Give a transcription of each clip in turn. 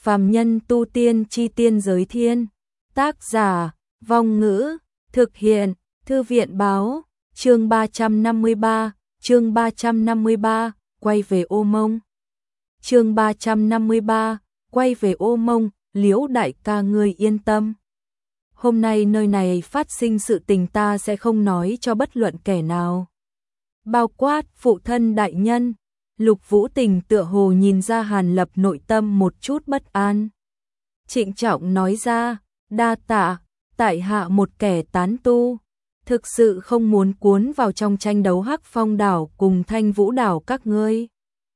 Phàm nhân tu tiên chi tiên giới thiên. Tác giả, Vong Ngữ, thực hiện, Thư viện báo, chương 353, quay về Ô Mông. Chương 353, quay về Ô Mông, Liễu đại ca ngươi yên tâm. Hôm nay nơi này phát sinh sự tình ta sẽ không nói cho bất luận kẻ nào. Bao quát phụ thân đại nhân. Lục Vũ Tình tựa hồ nhìn ra Hàn Lập nội tâm một chút bất an. Trịnh trọng nói ra, đa tạ, tại hạ một kẻ tán tu, thực sự không muốn cuốn vào trong tranh đấu Hắc Phong đảo cùng Thanh Vũ đảo các ngươi.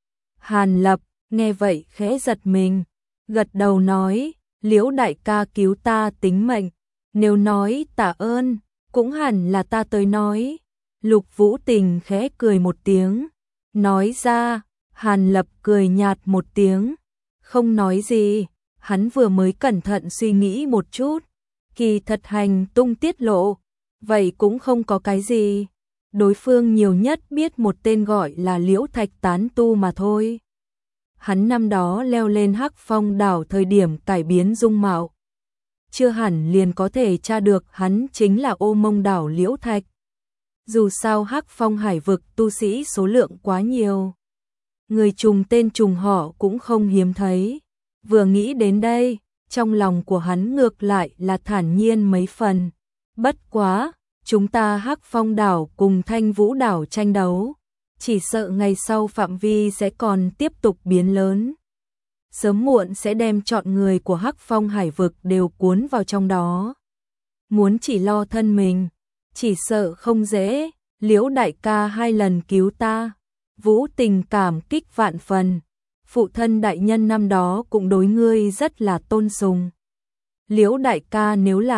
Hàn Lập nghe vậy khẽ giật mình, gật đầu nói, Liễu đại ca cứu ta tính mệnh, nếu nói tạ ơn, cũng hẳn là ta tới nói. Lục Vũ Tình khẽ cười một tiếng, nói ra. Hàn Lập cười nhạt một tiếng, không nói gì, hắn vừa mới cẩn thận suy nghĩ một chút, kỳ thật hành tung tiết lộ, vậy cũng không có cái gì, đối phương nhiều nhất biết một tên gọi là Liễu Thạch tán tu mà thôi. Hắn năm đó leo lên Hắc Phong đảo thời điểm cải biến dung mạo, chưa hẳn liền có thể tra được hắn chính là Ô Mông đảo Liễu Thạch. Dù sao Hắc Phong hải vực tu sĩ số lượng quá nhiều, người trùng tên trùng họ cũng không hiếm thấy. Vừa nghĩ đến đây, trong lòng của hắn ngược lại là thản nhiên mấy phần. Bất quá, chúng ta Hắc Phong đảo cùng Thanh Vũ đảo tranh đấu, chỉ sợ ngày sau phạm vi sẽ còn tiếp tục biến lớn. Sớm muộn sẽ đem chọn người của Hắc Phong hải vực đều cuốn vào trong đó. Muốn chỉ lo thân mình, chỉ sợ không dễ. Liễu đại ca 2 lần cứu ta, Vũ Tình cảm kích vạn phần. Phụ thân đại nhân năm đó cũng đối ngươi rất là tôn sùng. Liễu đại ca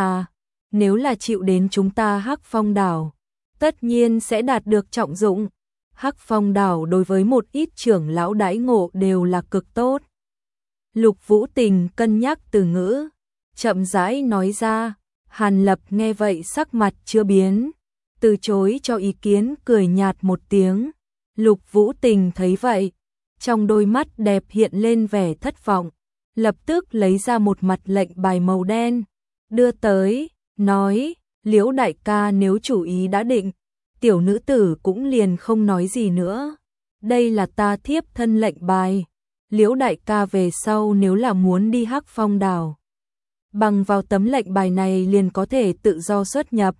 nếu là chịu đến chúng ta Hắc Phong đảo, tất nhiên sẽ đạt được trọng dụng. Hắc Phong đảo đối với một ít trưởng lão đãi ngộ đều là cực tốt. Lục Vũ Tình cân nhắc từ ngữ, chậm rãi nói ra. Hàn Lập nghe vậy sắc mặt chưa biến, từ chối cho ý kiến, cười nhạt một tiếng. Lục Vũ Tình thấy vậy, trong đôi mắt đẹp hiện lên vẻ thất vọng, lập tức lấy ra một mặt lệnh bài màu đen, đưa tới, nói, Liễu đại ca nếu chủ ý đã định, tiểu nữ tử cũng liền không nói gì nữa. Đây là ta thiếp thân lệnh bài, Liễu đại ca về sau nếu là muốn đi Hắc Phong đảo, bằng vào tấm lệnh bài này liền có thể tự do xuất nhập.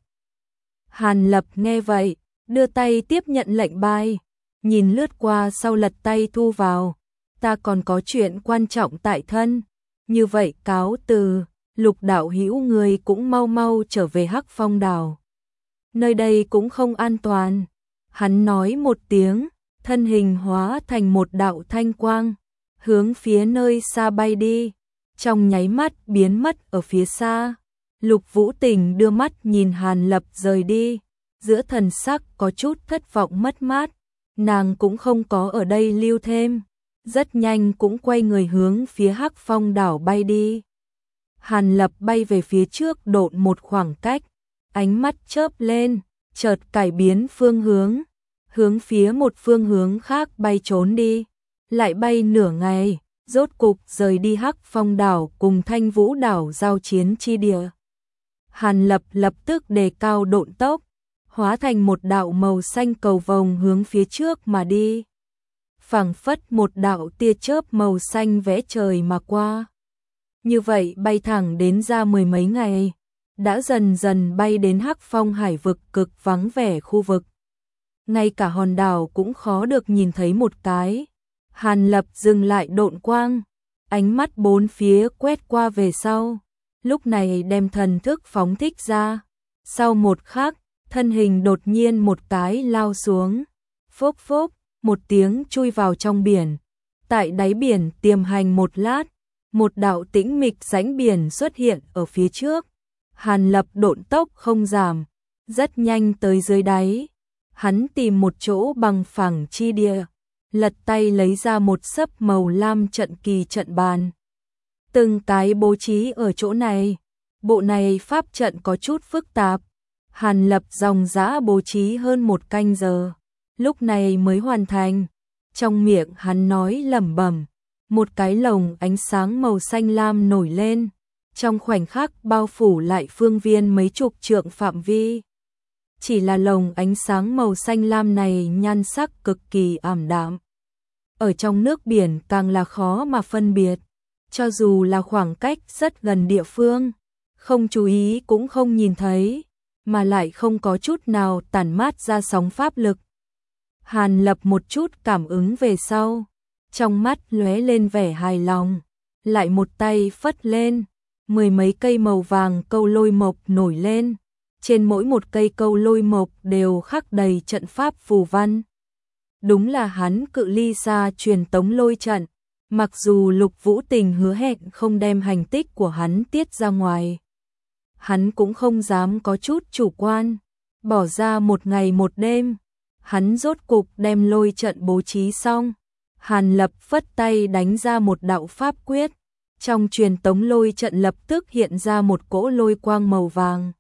Hàn Lập nghe vậy, đưa tay tiếp nhận lệnh bài, nhìn lướt qua sau lật tay thu vào. Ta còn có chuyện quan trọng tại thân, như vậy cáo từ. Lục đạo hữu người cũng mau mau trở về Hắc Phong đảo, nơi đây cũng không an toàn. Hắn nói một tiếng, thân hình hóa thành một đạo thanh quang, hướng phía nơi xa bay đi, trong nháy mắt biến mất ở phía xa. Lục Vũ Tình đưa mắt nhìn Hàn Lập rời đi, giữa thần sắc có chút thất vọng mất mát. Nàng cũng không có ở đây lưu thêm, rất nhanh cũng quay người hướng phía Hắc Phong đảo bay đi. Hàn Lập bay về phía trước độn một khoảng cách, ánh mắt chớp lên, chợt cải biến phương hướng, hướng phía một phương hướng khác bay trốn đi. Lại bay nửa ngày, rốt cục rời đi Hắc Phong đảo cùng Thanh Vũ đảo giao chiến chi địa. Hàn Lập lập tức đề cao độn tốc, hóa thành một đạo màu xanh cầu vồng hướng phía trước mà đi. Phảng phất một đạo tia chớp màu xanh vẽ trời mà qua. Như vậy bay thẳng đến ra mười mấy ngày, đã dần dần bay đến Hắc Phong hải vực cực vắng vẻ khu vực. Ngay cả hòn đảo cũng khó được nhìn thấy một cái. Hàn Lập dừng lại độn quang, ánh mắt bốn phía quét qua về sau, lúc này đem thần thức phóng thích ra. Sau một khắc, thân hình đột nhiên một cái lao xuống, phốc phốc, một tiếng chui vào trong biển. Tại đáy biển tiềm hành một lát, một đạo tĩnh mịch rãnh biển xuất hiện ở phía trước. Hàn Lập độn tốc không giảm, rất nhanh tới dưới đáy. Hắn tìm một chỗ bằng phẳng chi địa, lật tay lấy ra một xấp màu lam trận kỳ trận bàn. Từng cái bố trí ở chỗ này, bộ này pháp trận có chút phức tạp. Hàn Lập dòng dã bố trí hơn 1 canh giờ, lúc này mới hoàn thành. Trong miệng hắn nói lẩm bẩm, một cái lồng ánh sáng màu xanh lam nổi lên, trong khoảnh khắc bao phủ lại phương viên mấy chục trượng phạm vi. Chỉ là lồng ánh sáng màu xanh lam này nhan sắc cực kỳ ảm đạm. Ở trong nước biển càng là khó mà phân biệt, cho dù là khoảng cách rất gần địa phương, không chú ý cũng không nhìn thấy, mà lại không có chút nào tản mát ra sóng pháp lực. Hàn Lập một chút cảm ứng về sau, trong mắt lóe lên vẻ hài lòng, lại một tay phất lên, 10 mấy cây màu vàng câu lôi mộc nổi lên, trên mỗi một cây câu lôi mộc đều khắc đầy trận pháp phù văn. Đúng là hắn cự ly xa truyền tống lôi trận, mặc dù Lục Vũ Tình hứa hẹn không đem hành tích của hắn tiết ra ngoài. Hắn cũng không dám có chút chủ quan, bỏ ra một ngày một đêm, hắn rốt cục đem lôi trận bố trí xong. Hàn Lập phất tay đánh ra một đạo pháp quyết, trong truyền tống lôi trận lập tức hiện ra một cỗ lôi quang màu vàng.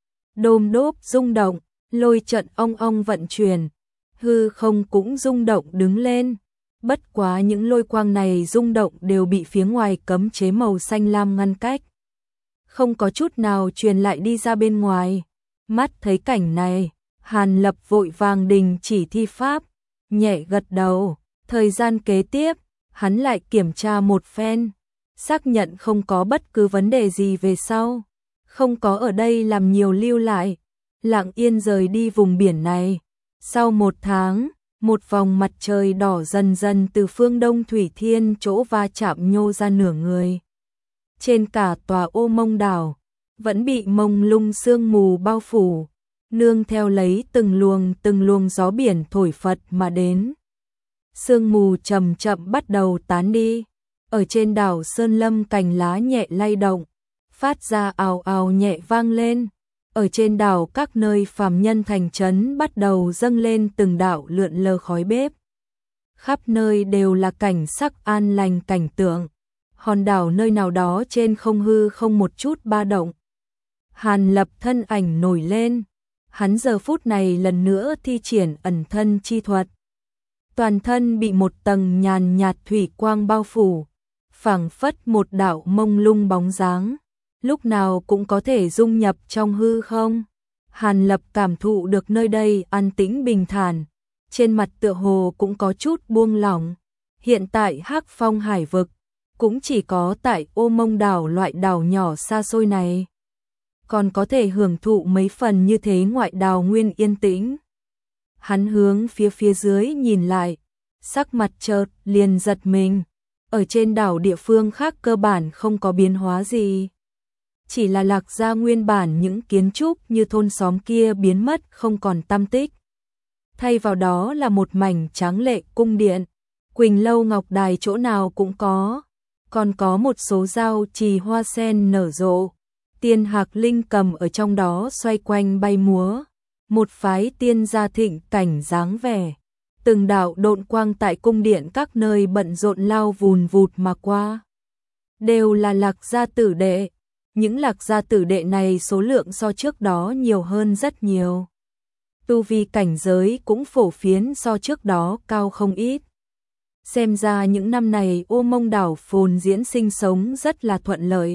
Đôm đốp rung động, lôi trận ong ong vận chuyển, hư không cũng rung động đứng lên. Bất quá những lôi quang này rung động đều bị phía ngoài cấm chế màu xanh lam ngăn cách, không có chút nào truyền lại đi ra bên ngoài. Mắt thấy cảnh này, Hàn Lập vội vàng đình chỉ thi pháp, nhẹ gật đầu. Thời gian kế tiếp, hắn lại kiểm tra một phen, xác nhận không có bất cứ vấn đề gì về sau, không có ở đây làm nhiều lưu lại, lặng yên rời đi vùng biển này. Sau 1 tháng, một vòng mặt trời đỏ dần dần từ phương Đông Thủy Thiên chỗ va chạm nhô ra nửa người. Trên cả tòa Ô Mông đảo, vẫn bị mông lung sương mù bao phủ, nương theo lấy từng luồng gió biển thổi phật mà đến. Sương mù chậm chậm bắt đầu tán đi, ở trên đảo Sơn Lâm cành lá nhẹ lay động, phát ra ào ào nhẹ vang lên. Ở trên đảo các nơi phàm nhân thành trấn bắt đầu dâng lên từng đạo lượn lờ khói bếp. Khắp nơi đều là cảnh sắc an lành cảnh tượng. Hòn đảo nơi nào đó trên không hư không một chút ba động. Hàn Lập thân ảnh nổi lên, hắn giờ phút này lần nữa thi triển ẩn thân chi thuật. Toàn thân bị một tầng nhàn nhạt thủy quang bao phủ, phảng phất một đạo mông lung bóng dáng, lúc nào cũng có thể dung nhập trong hư không. Hàn Lập cảm thụ được nơi đây an tĩnh bình thản, trên mặt tựa hồ cũng có chút buông lỏng. Hiện tại Hắc Phong hải vực, cũng chỉ có tại Ô Mông đảo loại đảo nhỏ xa xôi này, còn có thể hưởng thụ mấy phần như thế ngoại đảo nguyên yên tĩnh. Hắn hướng phía dưới nhìn lại, sắc mặt chợt liền giật mình. Ở trên đảo địa phương khác cơ bản không có biến hóa gì, chỉ là Lạc Gia nguyên bản những kiến trúc như thôn xóm kia biến mất không còn tăm tích. Thay vào đó là một mảnh tráng lệ cung điện, Quỳnh lâu ngọc đài chỗ nào cũng có, còn có một số giao trì hoa sen nở rộ, tiên hạc linh cầm ở trong đó xoay quanh bay múa, một phái tiên gia thịnh cảnh dáng vẻ. Từng đạo độn quang tại cung điện các nơi bận rộn lao vùn vụt mà qua, đều là Lạc Gia tử đệ. Những Lạc Gia tử đệ này số lượng so trước đó nhiều hơn rất nhiều, tu vi cảnh giới cũng phổ phiến so trước đó cao không ít. Xem ra những năm này Ô Mông đảo phồn diễn sinh sống rất là thuận lợi.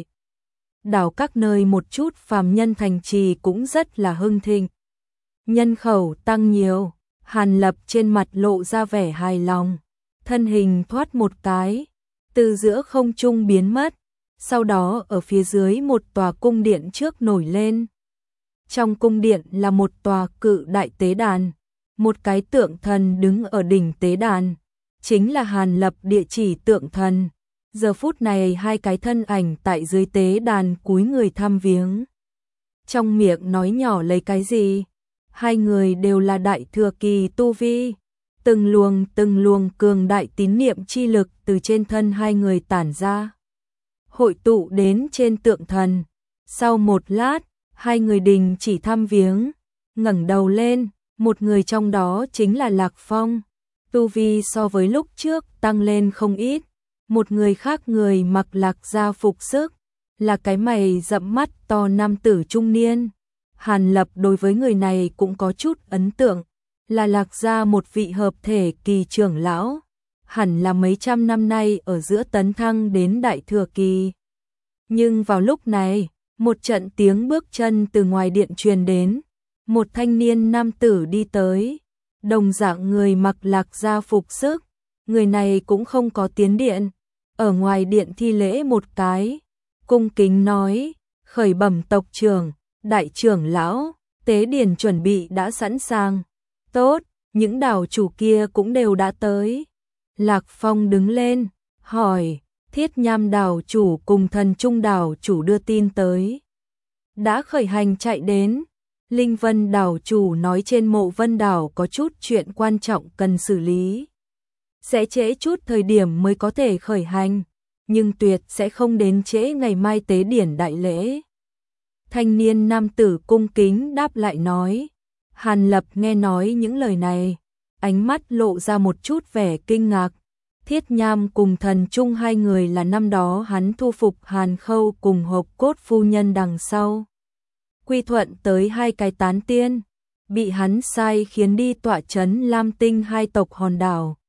Đảo các nơi một chút phàm nhân thành trì cũng rất là hưng thịnh, nhân khẩu tăng nhiều. Hàn Lập trên mặt lộ ra vẻ hài lòng, thân hình thoát một cái, từ giữa không trung biến mất, sau đó ở phía dưới một tòa cung điện trước nổi lên. Trong cung điện là một tòa cự đại tế đàn, một cái tượng thần đứng ở đỉnh tế đàn, chính là Hàn Lập địa chỉ tượng thần. Giờ phút này hai cái thân ảnh tại dưới tế đàn cúi người thăm viếng, trong miệng nói nhỏ lấy cái gì. Hai người đều là đại thừa kỳ tu vi, từng luồng cường đại tín niệm chi lực từ trên thân hai người tản ra, hội tụ đến trên tượng thần. Sau một lát, hai người đình chỉ thăm viếng, ngẩng đầu lên, một người trong đó chính là Lạc Phong, tu vi so với lúc trước tăng lên không ít. Một người khác người mặc Lạc Gia phục sức, là cái mày rậm mắt to nam tử trung niên. Hàn Lập đối với người này cũng có chút ấn tượng, là Lạc Gia một vị hợp thể kỳ trưởng lão. hẳn là mấy trăm năm nay ở giữa tấn thăng đến đại thừa kỳ. Nhưng vào lúc này, một trận tiếng bước chân từ ngoài điện truyền đến, một thanh niên nam tử đi tới, đồng dạng người mặc Lạc gia phục sức, người này cũng không có tiến điện, ở ngoài điện thi lễ một cái, cung kính nói, khởi bẩm tộc trưởng, đại trưởng lão, tế điển chuẩn bị đã sẵn sàng. Tốt, những đảo chủ kia cũng đều đã tới. Lạc Phong đứng lên, hỏi, Thiết Nham đảo chủ cùng Thần Trung đảo chủ đưa tin tới. Đã khởi hành chạy đến. Linh Vân đảo chủ nói trên Mộ Vân đảo có chút chuyện quan trọng cần xử lý. Sẽ trễ chút thời điểm mới có thể khởi hành, nhưng tuyệt sẽ không đến trễ ngày mai tế điển đại lễ. Thanh niên nam tử cung kính đáp lại nói. Hàn Lập nghe nói những lời này, ánh mắt lộ ra một chút vẻ kinh ngạc. Thiết Nham cùng Thần Trung hai người là năm đó hắn thu phục Hàn Khâu cùng Hộc Cốt phu nhân đằng sau. Quy thuận tới hai cái tán tiên, bị hắn sai khiến đi tọa trấn Lam Tinh hai tộc hòn đảo.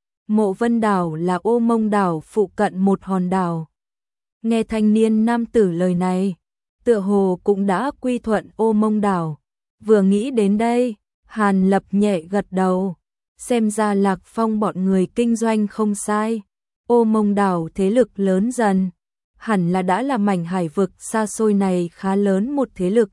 Mộ Vân đảo là Ô Mông đảo phụ cận một hòn đảo. Nghe thanh niên nam tử lời này, tựa hồ cũng đã quy thuận Ô Mông đảo. Vừa nghĩ đến đây, Hàn Lập nhẹ gật đầu, xem ra Lạc Phong bọn người kinh doanh không sai. Ô Mông đảo thế lực lớn dần, hẳn là đã là mảnh hải vực xa xôi này khá lớn một thế lực.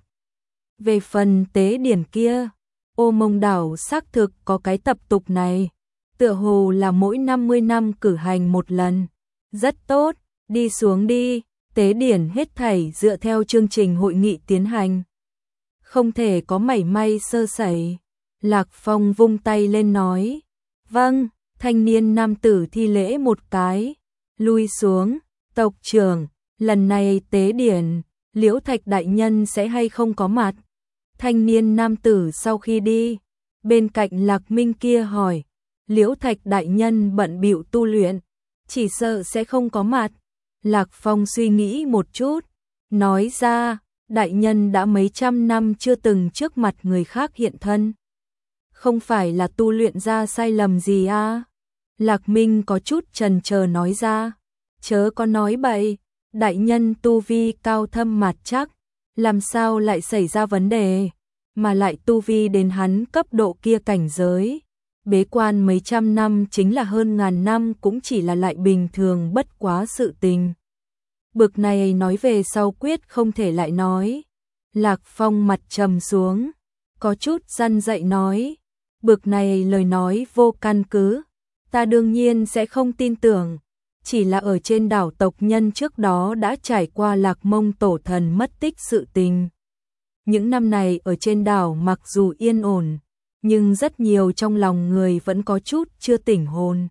Về phần tế điển kia, Ô Mông đảo xác thực có cái tập tục này, tựa hồ là mỗi 50 năm cử hành một lần. Rất tốt, đi xuống đi, tế điển hết thảy dựa theo chương trình hội nghị tiến hành. Không thể có mảy may sơ sẩy. Lạc Phong vung tay lên nói. Vâng, thanh niên nam tử thi lễ một cái. Lui xuống, tộc trưởng, lần này tế điển, Liễu Thạch đại nhân sẽ hay không có mặt? Thanh niên nam tử sau khi đi, bên cạnh Lạc Minh kia hỏi. Liễu Thạch đại nhân bận bịu tu luyện, chỉ sợ sẽ không có mặt. Lạc Phong suy nghĩ một chút, nói ra, đại nhân đã mấy trăm năm chưa từng trước mặt người khác hiện thân. Không phải là tu luyện ra sai lầm gì à? Lạc Minh có chút chần chờ nói ra, chớ có nói bậy, đại nhân tu vi cao thâm mạt chắc, làm sao lại xảy ra vấn đề, mà lại tu vi đến hắn cấp độ kia cảnh giới. Bế quan mấy trăm năm chính là hơn ngàn năm cũng chỉ là lại bình thường bất quá sự tình. Bực này nói về sau quyết không thể lại nói. Lạc Phong mặt trầm xuống, có chút răn dạy nói, bực này lời nói vô căn cứ, ta đương nhiên sẽ không tin tưởng, chỉ là ở trên đảo tộc nhân trước đó đã trải qua Lạc Mông tổ thần mất tích sự tình. Những năm này ở trên đảo mặc dù yên ổn, nhưng rất nhiều trong lòng người vẫn có chút chưa tỉnh hồn.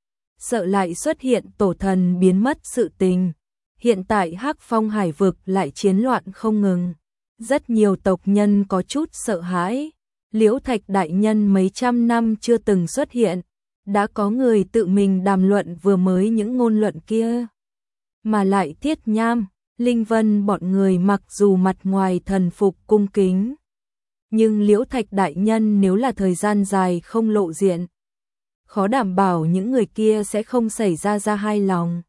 Sợ lại xuất hiện tổ thần biến mất sự tình. Hiện tại Hắc Phong hải vực lại chiến loạn không ngừng. Rất nhiều tộc nhân có chút sợ hãi. Liễu Thạch đại nhân mấy trăm năm chưa từng xuất hiện. Đã có người tự mình đàm luận vừa mới những ngôn luận kia. Mà lại Thiết Nham, Linh Vân bọn người mặc dù mặt ngoài thần phục cung kính. Nhưng Liễu Thạch đại nhân nếu là thời gian dài không lộ diện, khó đảm bảo những người kia sẽ không xảy ra hai lòng.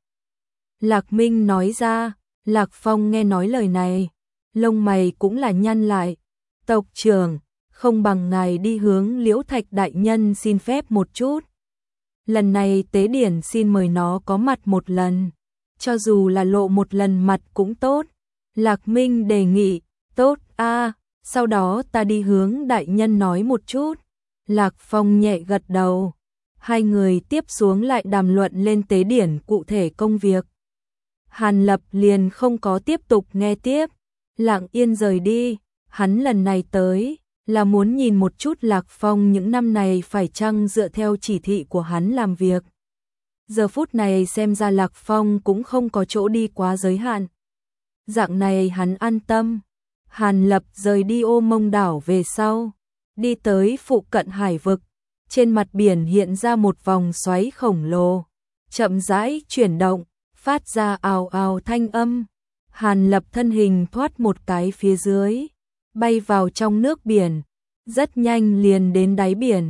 Lạc Minh nói ra, Lạc Phong nghe nói lời này, lông mày cũng là nhăn lại. Tộc trưởng, không bằng ngài đi hướng Liễu Thạch đại nhân xin phép một chút. Lần này tế điển xin mời nó có mặt một lần, cho dù là lộ một lần mặt cũng tốt. Lạc Minh đề nghị, tốt a, sau đó ta đi hướng đại nhân nói một chút. Lạc Phong nhẹ gật đầu. Hai người tiếp xuống lại đàm luận lên tế điển cụ thể công việc. Hàn Lập liền không có tiếp tục nghe tiếp, lặng yên rời đi. Hắn lần này tới là muốn nhìn một chút Lạc Phong những năm này phải chăng dựa theo chỉ thị của hắn làm việc. Giờ phút này xem ra Lạc Phong cũng không có chỗ đi quá giới hạn. Dạng này hắn an tâm. Hàn Lập rời đi Ô Mông đảo về sau, đi tới phụ cận hải vực. Trên mặt biển hiện ra một vòng xoáy khổng lồ, chậm rãi chuyển động, phát ra ào ào thanh âm. Hàn Lập thân hình thoát một cái phía dưới, bay vào trong nước biển, rất nhanh liền đến đáy biển.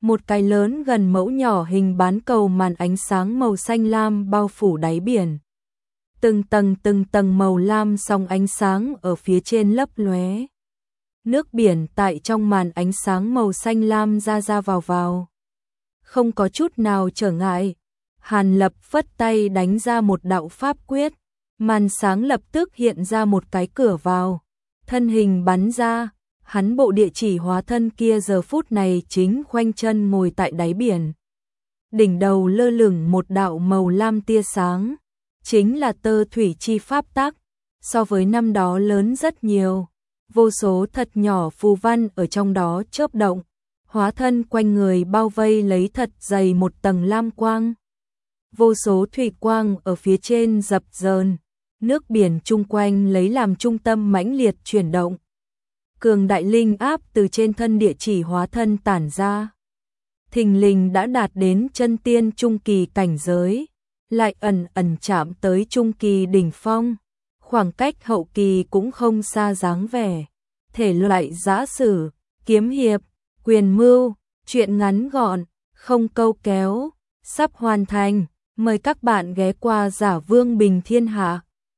Một cái lớn gần mẫu nhỏ hình bán cầu màn ánh sáng màu xanh lam bao phủ đáy biển. Từng tầng màu lam song ánh sáng ở phía trên lấp lóe. Nước biển tại trong màn ánh sáng màu xanh lam ra vào. Không có chút nào trở ngại. Hàn Lập phất tay đánh ra một đạo pháp quyết. Màn sáng lập tức hiện ra một cái cửa vào. Thân hình bắn ra. Hắn bộ địa chỉ hóa thân kia giờ phút này chính khoanh chân ngồi tại đáy biển. Đỉnh đầu lơ lửng một đạo màu lam tia sáng. Chính là tơ thủy chi pháp tắc. So với năm đó lớn rất nhiều. Vô số thật nhỏ phù văn ở trong đó chớp động. Hóa thân quanh người bao vây lấy thật dày một tầng lam quang. Vô số thủy quang ở phía trên dập dờn. Nước biển chung quanh lấy làm trung tâm mãnh liệt chuyển động. Cường đại linh áp từ trên thân địa chỉ hóa thân tản ra. Thình lình đã đạt đến chân tiên trung kỳ cảnh giới. Lại ẩn chạm tới trung kỳ đỉnh phong. Khoảng cách hậu kỳ cũng không xa dáng vẻ. Thể loại giã sử, kiếm hiệp, quyền mưu, truyện ngắn gọn, không câu kéo, sắp hoàn thành. Mời các bạn ghé qua Giả Vương Bình Thiên Hạ.